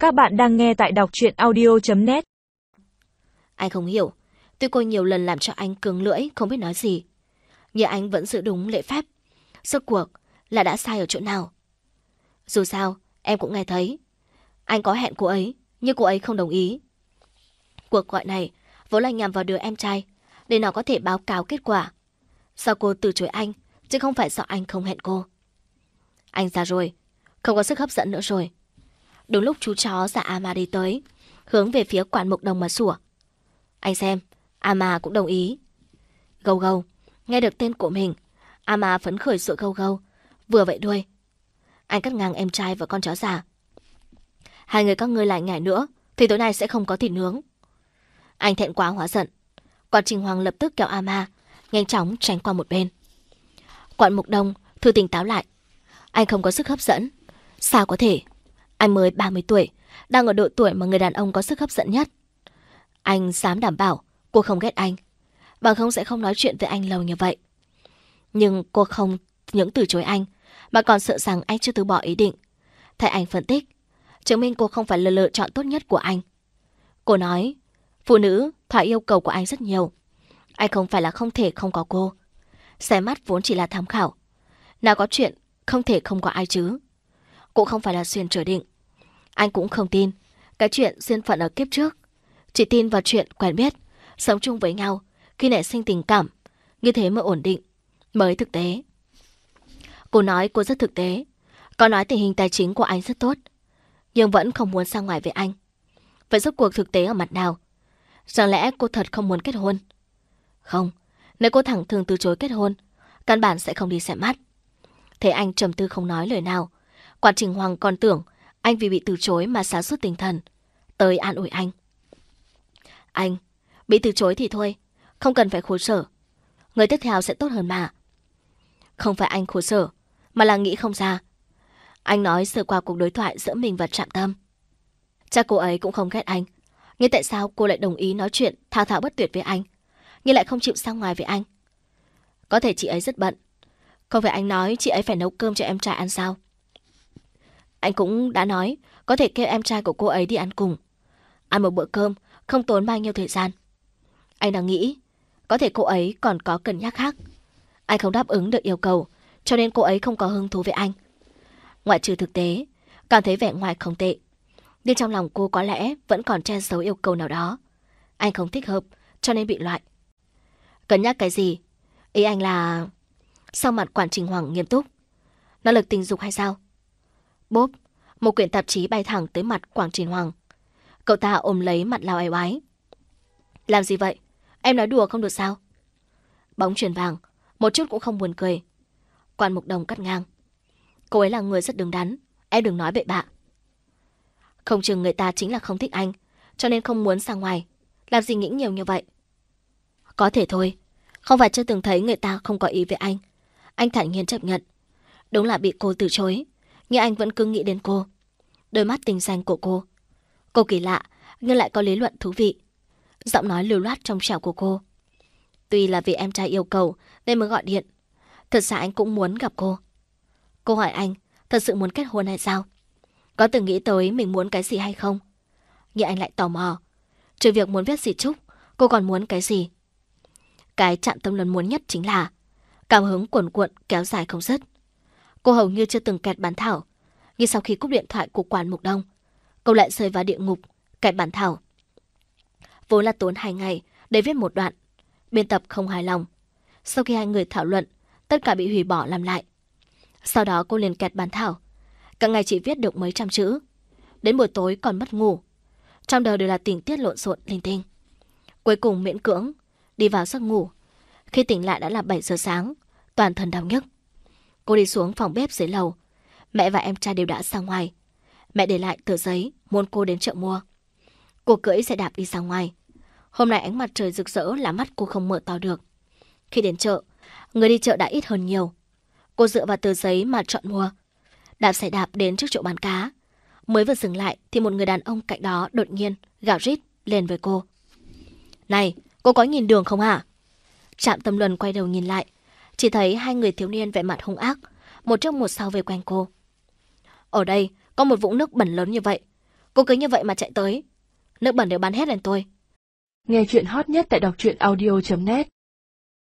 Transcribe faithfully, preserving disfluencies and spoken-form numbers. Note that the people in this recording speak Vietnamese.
Các bạn đang nghe tại đọc truyện audio chấm net. Anh không hiểu, tuy cô nhiều lần làm cho anh cứng lưỡi không biết nói gì, nhưng anh vẫn giữ đúng lễ phép. Rốt cuộc là đã sai ở chỗ nào? Dù sao, em cũng nghe thấy anh có hẹn cô ấy, nhưng cô ấy không đồng ý. Cuộc gọi này vốn là nhằm vào đứa em trai, để nó có thể báo cáo kết quả. Sao cô từ chối anh, chứ không phải do anh không hẹn cô. Anh già rồi, không có sức hấp dẫn nữa rồi. Đúng lúc chú chó giả Ama đi tới, hướng về phía Quản Mục Đồng mà sủa. Anh xem, Ama cũng đồng ý. Gâu gâu, nghe được tên của mình, Ama phấn khởi sủa gâu gâu, vừa vậy đuôi. Anh cắt ngang em trai và con chó già. Hai người các ngươi lại nhảy nữa, thì tối nay sẽ không có thịt nướng. Anh thẹn quá hóa giận. Quản Trình Hoàng lập tức kéo Ama, nhanh chóng tránh qua một bên. Quản Mục Đông thử tỉnh táo lại. Anh không có sức hấp dẫn. Sao có thể? Anh mới ba mươi tuổi, đang ở độ tuổi mà người đàn ông có sức hấp dẫn nhất. Anh dám đảm bảo cô không ghét anh, bằng không sẽ không nói chuyện với anh lâu như vậy. Nhưng cô không những từ chối anh, mà còn sợ rằng anh chưa từ bỏ ý định. Thấy anh phân tích, chứng minh cô không phải là lựa chọn tốt nhất của anh. Cô nói, phụ nữ thỏa yêu cầu của anh rất nhiều. Anh không phải là không thể không có cô. Xe mắt vốn chỉ là tham khảo. Nào có chuyện không thể không có ai chứ. Cũng không phải là xuyên trở định. Anh cũng không tin cái chuyện duyên phận ở kiếp trước. Chỉ tin vào chuyện quen biết, sống chung với nhau, khi nảy sinh tình cảm. Như thế mới ổn định, mới thực tế. Cô nói cô rất thực tế. Có nói tình hình tài chính của anh rất tốt, nhưng vẫn không muốn ra ngoài với anh. Vậy rốt cuộc thực tế ở mặt nào? Chẳng lẽ cô thật không muốn kết hôn? Không, nếu cô thẳng thừng từ chối kết hôn, căn bản sẽ không đi xem mắt. Thế anh trầm tư không nói lời nào. Quản Trình Hoàng còn tưởng anh vì bị từ chối mà sa sút tinh thần, tới an ủi anh. Anh, bị từ chối thì thôi, không cần phải khổ sở. Người tiếp theo sẽ tốt hơn mà. Không phải anh khổ sở, mà là nghĩ không ra. Anh nói sơ qua cuộc đối thoại giữa mình và Trạm Tâm. Chắc cô ấy cũng không ghét anh, nhưng tại sao cô lại đồng ý nói chuyện thao thao bất tuyệt với anh, nhưng lại không chịu ra ngoài với anh? Có thể chị ấy rất bận. Không phải anh nói chị ấy phải nấu cơm cho em trai ăn sao? Anh cũng đã nói có thể kêu em trai của cô ấy đi ăn cùng. Ăn một bữa cơm không tốn bao nhiêu thời gian. Anh đang nghĩ có thể cô ấy còn có cân nhắc khác. Anh không đáp ứng được yêu cầu, cho nên cô ấy không có hứng thú với anh. Ngoại trừ thực tế, cảm thấy vẻ ngoài không tệ, nhưng trong lòng cô có lẽ vẫn còn che giấu yêu cầu nào đó. Anh không thích hợp, cho nên bị loại. Cân nhắc cái gì? Ý anh là... Sau mặt Quản Trình Hoàng nghiêm túc. Năng lực tình dục hay sao? Bốp, một quyển tạp chí bay thẳng tới mặt Quản Trình Hoàng. Cậu ta ôm lấy mặt lao áy oái. Làm gì vậy? Em nói đùa không được sao? Bóng chuyền vàng, một chút cũng không buồn cười. Quản Mục Đồng cắt ngang. Cô ấy là người rất đứng đắn, em đừng nói bậy bạ. Không chừng người ta chính là không thích anh, cho nên không muốn ra ngoài. Làm gì nghĩ nhiều như vậy? Có thể thôi, không phải chưa từng thấy người ta không có ý với anh. Anh thản nhiên chấp nhận. Đúng là bị cô từ chối, nhưng anh vẫn cứ nghĩ đến cô. Đôi mắt tình xanh của cô. Cô kỳ lạ, nhưng lại có lý luận thú vị. Giọng nói lưu loát trong trẻo của cô. Tuy là vì em trai yêu cầu nên mới gọi điện, thật ra anh cũng muốn gặp cô. Cô hỏi anh, thật sự muốn kết hôn hay sao? Có từng nghĩ tới mình muốn cái gì hay không? Nhưng anh lại tò mò. Trừ việc muốn viết di chúc, cô còn muốn cái gì? Cái Trạm Tâm lần muốn nhất chính là cảm hứng cuồn cuộn kéo dài không dứt. Cô hầu như chưa từng kẹt bản thảo, nhưng sau khi cúp điện thoại của Quản Mục Đông, cô lại rơi vào địa ngục kẹt bản thảo. Vốn là tốn hai ngày để viết một đoạn, biên tập không hài lòng. Sau khi hai người thảo luận, tất cả bị hủy bỏ làm lại. Sau đó cô liền kẹt bản thảo, cả ngày chỉ viết được mấy trăm chữ. Đến buổi tối còn mất ngủ, trong đầu đều là tình tiết lộn xộn linh tinh. Cuối cùng miễn cưỡng đi vào giấc ngủ. Khi tỉnh lại đã là bảy giờ sáng, toàn thân đau nhức. Cô đi xuống phòng bếp dưới lầu. Mẹ và em trai đều đã ra ngoài. Mẹ để lại tờ giấy muốn cô đến chợ mua. Cô cưỡi xe đạp đi ra ngoài. Hôm nay ánh mặt trời rực rỡ làm mắt cô không mở to được. Khi đến chợ, người đi chợ đã ít hơn nhiều. Cô dựa vào tờ giấy mà chọn mua. Đạp xe đạp đến trước chỗ bán cá. Mới vừa dừng lại thì một người đàn ông cạnh đó đột nhiên gào rít lên với cô. Này, cô có nhìn đường không hả? Trạm Tâm Luân quay đầu nhìn lại, chỉ thấy hai người thiếu niên vẻ mặt hung ác, một trước một sau về quanh cô. Ở đây có một vũng nước bẩn lớn như vậy, Cô cứ như vậy mà chạy tới. Nước bẩn đều bắn hết lên tôi. Nghe chuyện hot nhất tại đọc truyện audio chấm net